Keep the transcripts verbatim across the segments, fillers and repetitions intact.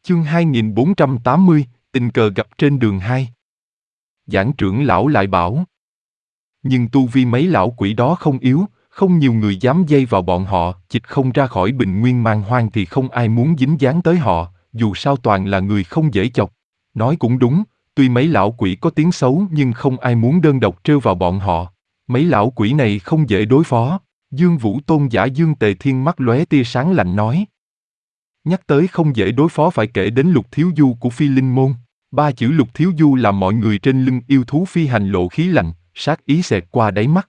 Chương hai nghìn bốn trăm tám mươi, tình cờ gặp trên đường hai. Giảng trưởng lão lại bảo. Nhưng tu vi mấy lão quỷ đó không yếu, không nhiều người dám dây vào bọn họ, chịch không ra khỏi bình nguyên man hoang thì không ai muốn dính dáng tới họ, dù sao toàn là người không dễ chọc. Nói cũng đúng, tuy mấy lão quỷ có tiếng xấu nhưng không ai muốn đơn độc trêu vào bọn họ. Mấy lão quỷ này không dễ đối phó. Dương Vũ Tôn giả Dương Tề Thiên mắt lóe tia sáng lạnh nói. Nhắc tới không dễ đối phó phải kể đến Lục Thiếu Du của Phi Linh Môn. Ba chữ Lục Thiếu Du làm mọi người trên lưng yêu thú phi hành lộ khí lạnh, sát ý xẹt qua đáy mắt.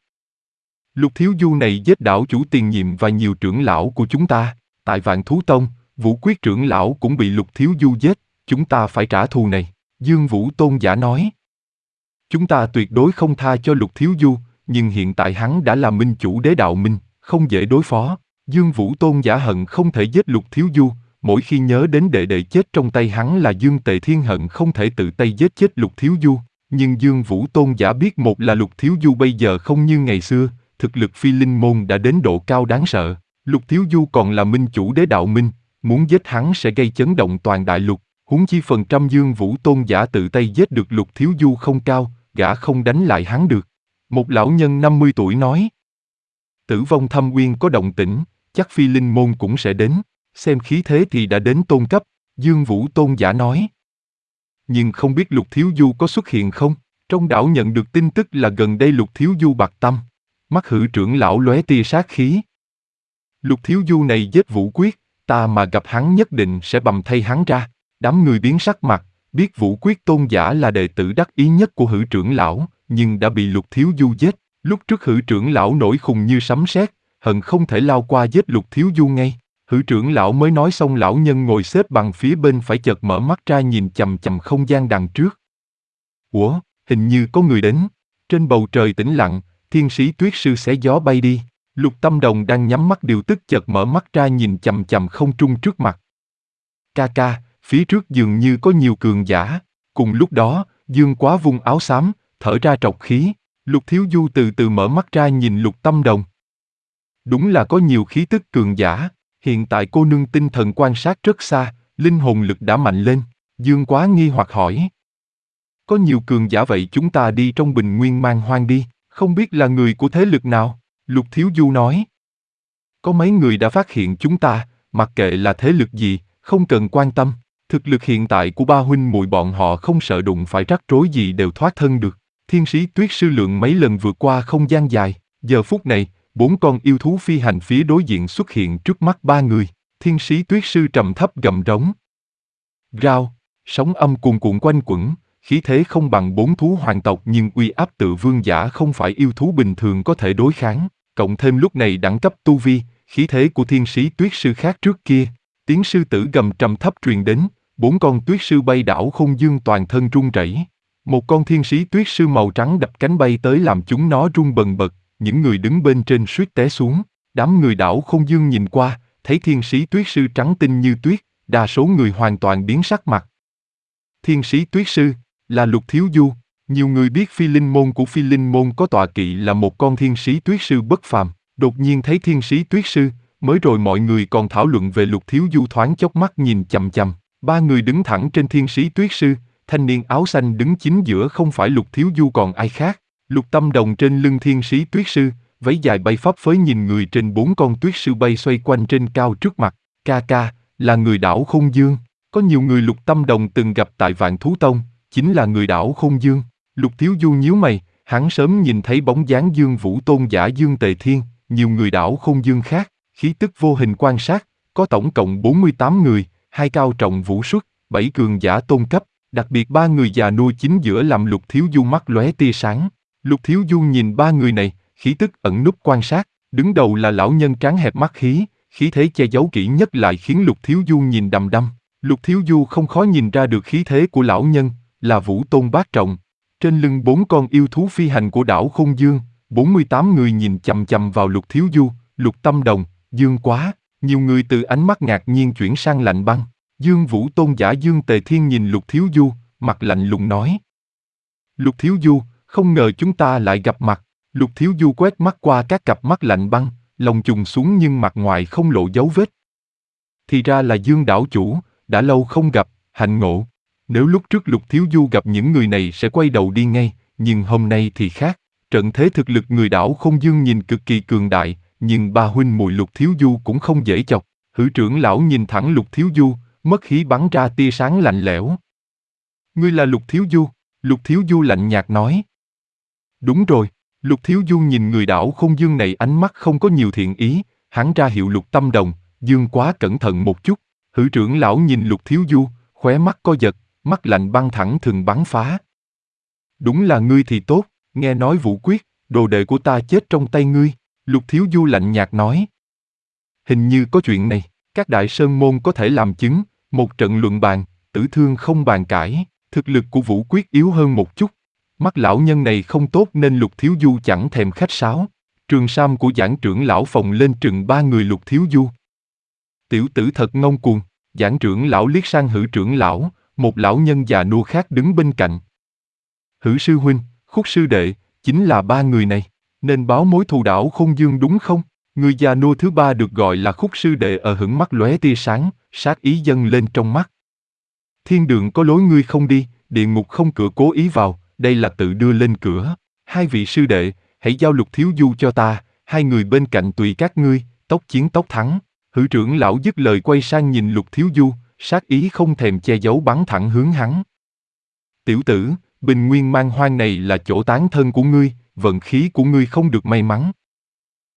Lục Thiếu Du này giết đảo chủ tiền nhiệm và nhiều trưởng lão của chúng ta. Tại Vạn Thú Tông, Vũ Quyết trưởng lão cũng bị Lục Thiếu Du giết, chúng ta phải trả thù này. Dương Vũ Tôn giả nói. Chúng ta tuyệt đối không tha cho Lục Thiếu Du, nhưng hiện tại hắn đã là minh chủ đế đạo minh, không dễ đối phó. Dương Vũ Tôn giả hận không thể giết Lục Thiếu Du, mỗi khi nhớ đến đệ đệ chết trong tay hắn là Dương Tề Thiên hận không thể tự tay giết chết Lục Thiếu Du. Nhưng Dương Vũ Tôn giả biết một là Lục Thiếu Du bây giờ không như ngày xưa, thực lực Phi Linh Môn đã đến độ cao đáng sợ. Lục Thiếu Du còn là minh chủ đế đạo minh, muốn giết hắn sẽ gây chấn động toàn đại lục. Huống chi phần trăm Dương Vũ Tôn giả tự tay giết được Lục Thiếu Du không cao, gã không đánh lại hắn được. Một lão nhân năm mươi tuổi nói. Tử vong thâm uyên có động tĩnh, chắc Phi Linh Môn cũng sẽ đến. Xem khí thế thì đã đến tôn cấp, Dương Vũ Tôn giả nói. Nhưng không biết Lục Thiếu Du có xuất hiện không? Trong đảo nhận được tin tức là gần đây Lục Thiếu Du bạc tâm. Mắt Hử trưởng lão lóe tia sát khí. Lục Thiếu Du này giết Vũ Quyết, ta mà gặp hắn nhất định sẽ bầm thay hắn ra. Đám người biến sắc mặt, biết Vũ Quyết Tôn giả là đệ tử đắc ý nhất của Hử trưởng lão, nhưng đã bị Lục Thiếu Du giết. Lúc trước Hử trưởng lão nổi khùng như sấm sét, hận không thể lao qua giết Lục Thiếu Du ngay. Hử trưởng lão mới nói xong lão nhân ngồi xếp bằng phía bên phải chợt mở mắt ra nhìn chằm chằm không gian đằng trước. Ủa, hình như có người đến. Trên bầu trời tĩnh lặng, thiên sĩ tuyết sư xé gió bay đi. Lục Tâm Đồng đang nhắm mắt điều tức chợt mở mắt ra nhìn chằm chằm không trung trước mặt. Ca ca, phía trước dường như có nhiều cường giả. Cùng lúc đó, Dương Quá vung áo xám, thở ra trọc khí. Lục Thiếu Du từ từ mở mắt ra nhìn Lục Tâm Đồng. Đúng là có nhiều khí tức cường giả. Hiện tại cô nương tinh thần quan sát rất xa, linh hồn lực đã mạnh lên. Dương Quá nghi hoặc hỏi. Có nhiều cường giả vậy chúng ta đi trong bình nguyên man hoang đi, không biết là người của thế lực nào? Lục Thiếu Du nói. Có mấy người đã phát hiện chúng ta, mặc kệ là thế lực gì, không cần quan tâm. Thực lực hiện tại của ba huynh muội bọn họ không sợ đụng phải rắc rối gì đều thoát thân được. Thiên sĩ tuyết sư lượng mấy lần vượt qua không gian dài, giờ phút này, bốn con yêu thú phi hành phía đối diện xuất hiện trước mắt ba người. Thiên sĩ tuyết sư trầm thấp gầm rống. Rao, sóng âm cuồn cuộn quanh quẩn, khí thế không bằng bốn thú hoàng tộc nhưng uy áp tự vương giả không phải yêu thú bình thường có thể đối kháng. Cộng thêm lúc này đẳng cấp tu vi, khí thế của thiên sĩ tuyết sư khác trước kia. Tiếng sư tử gầm trầm thấp truyền đến, bốn con tuyết sư bay đảo không dương toàn thân run rẩy. Một con thiên sĩ tuyết sư màu trắng đập cánh bay tới làm chúng nó rung bần bật. Những người đứng bên trên suýt té xuống. Đám người đảo không dương nhìn qua, thấy thiên sĩ tuyết sư trắng tinh như tuyết, đa số người hoàn toàn biến sắc mặt. Thiên sĩ tuyết sư là Lục Thiếu Du. Nhiều người biết Phi Linh Môn của Phi Linh Môn có tọa kỵ là một con thiên sĩ tuyết sư bất phàm. Đột nhiên thấy thiên sĩ tuyết sư, mới rồi mọi người còn thảo luận về Lục Thiếu Du thoáng chốc mắt nhìn chằm chằm. Ba người đứng thẳng trên thiên sĩ tuyết sư, thanh niên áo xanh đứng chính giữa không phải Lục Thiếu Du còn ai khác. Lục Tâm Đồng trên lưng thiên sĩ tuyết sư, váy dài bay phấp phới nhìn người trên bốn con tuyết sư bay xoay quanh trên cao trước mặt. Ca ca, là người đảo Không Dương. Có nhiều người Lục Tâm Đồng từng gặp tại Vạn Thú Tông, chính là người đảo Không Dương. Lục Thiếu Du nhíu mày, hắn sớm nhìn thấy bóng dáng Dương Vũ Tôn giả Dương Tề Thiên, nhiều người đảo Không Dương khác, khí tức vô hình quan sát, có tổng cộng bốn mươi tám người, hai cao trọng vũ xuất, bảy cường giả tôn cấp, đặc biệt ba người già nua chính giữa làm Lục Thiếu Du mắt lóe tia sáng. Lục Thiếu Du nhìn ba người này, khí tức ẩn núp quan sát, đứng đầu là lão nhân trán hẹp mắt khí, khí thế che giấu kỹ nhất lại khiến Lục Thiếu Du nhìn đăm đăm. Lục Thiếu Du không khó nhìn ra được khí thế của lão nhân, là Vũ Tôn bát trọng. Trên lưng bốn con yêu thú phi hành của đảo Không Dương, bốn mươi tám người nhìn chằm chằm vào Lục Thiếu Du, Lục Tâm Đồng, Dương Quá, nhiều người từ ánh mắt ngạc nhiên chuyển sang lạnh băng. Dương Vũ Tôn giả Dương Tề Thiên nhìn Lục Thiếu Du, mặt lạnh lùng nói. Lục Thiếu Du, không ngờ chúng ta lại gặp mặt. Lục Thiếu Du quét mắt qua các cặp mắt lạnh băng, lòng trùng xuống nhưng mặt ngoài không lộ dấu vết. Thì ra là Dương đảo chủ, đã lâu không gặp, hạnh ngộ. Nếu lúc trước Lục Thiếu Du gặp những người này sẽ quay đầu đi ngay, nhưng hôm nay thì khác. Trận thế thực lực người đảo Không Dương nhìn cực kỳ cường đại, nhưng ba huynh muội Lục Thiếu Du cũng không dễ chọc. Hữu trưởng lão nhìn thẳng Lục Thiếu Du, mất khí bắn ra tia sáng lạnh lẽo. Ngươi là Lục Thiếu Du? Lục Thiếu Du lạnh nhạt nói. Đúng rồi. Lục Thiếu Du nhìn người đảo Không Dương này ánh mắt không có nhiều thiện ý, hắn ra hiệu Lục Tâm Đồng, Dương quá cẩn thận một chút. Hữu trưởng lão nhìn Lục Thiếu Du, khóe mắt co giật, mắt lạnh băng thẳng thừng bắn phá. Đúng là ngươi thì tốt, nghe nói Vũ Quyết, đồ đệ của ta chết trong tay ngươi. Lục Thiếu Du lạnh nhạt nói. Hình như có chuyện này, các đại sơn môn có thể làm chứng, một trận luận bàn, tử thương không bàn cãi, thực lực của Vũ Quyết yếu hơn một chút. Mắt lão nhân này không tốt nên Lục Thiếu Du chẳng thèm khách sáo. Trường sam của giảng trưởng lão phồng lên trừng ba người Lục Thiếu Du. Tiểu tử thật ngông cuồng, giảng trưởng lão liếc sang Hữu trưởng lão, một lão nhân già nua khác đứng bên cạnh. Hữu sư huynh, Khúc sư đệ, chính là ba người này, nên báo mối thù đảo Không Dương đúng không? Người già nua thứ ba được gọi là Khúc sư đệ ở hửng mắt lóe tia sáng, sát ý dâng lên trong mắt. Thiên đường có lối ngươi không đi, địa ngục không cửa cố ý vào, đây là tự đưa lên cửa. Hai vị sư đệ, hãy giao Lục Thiếu Du cho ta, hai người bên cạnh tùy các ngươi, tốc chiến tốc thắng. Hữu trưởng lão dứt lời quay sang nhìn Lục Thiếu Du, sát ý không thèm che giấu bắn thẳng hướng hắn. Tiểu tử, Bình Nguyên Man Hoang này là chỗ tán thân của ngươi, vận khí của ngươi không được may mắn.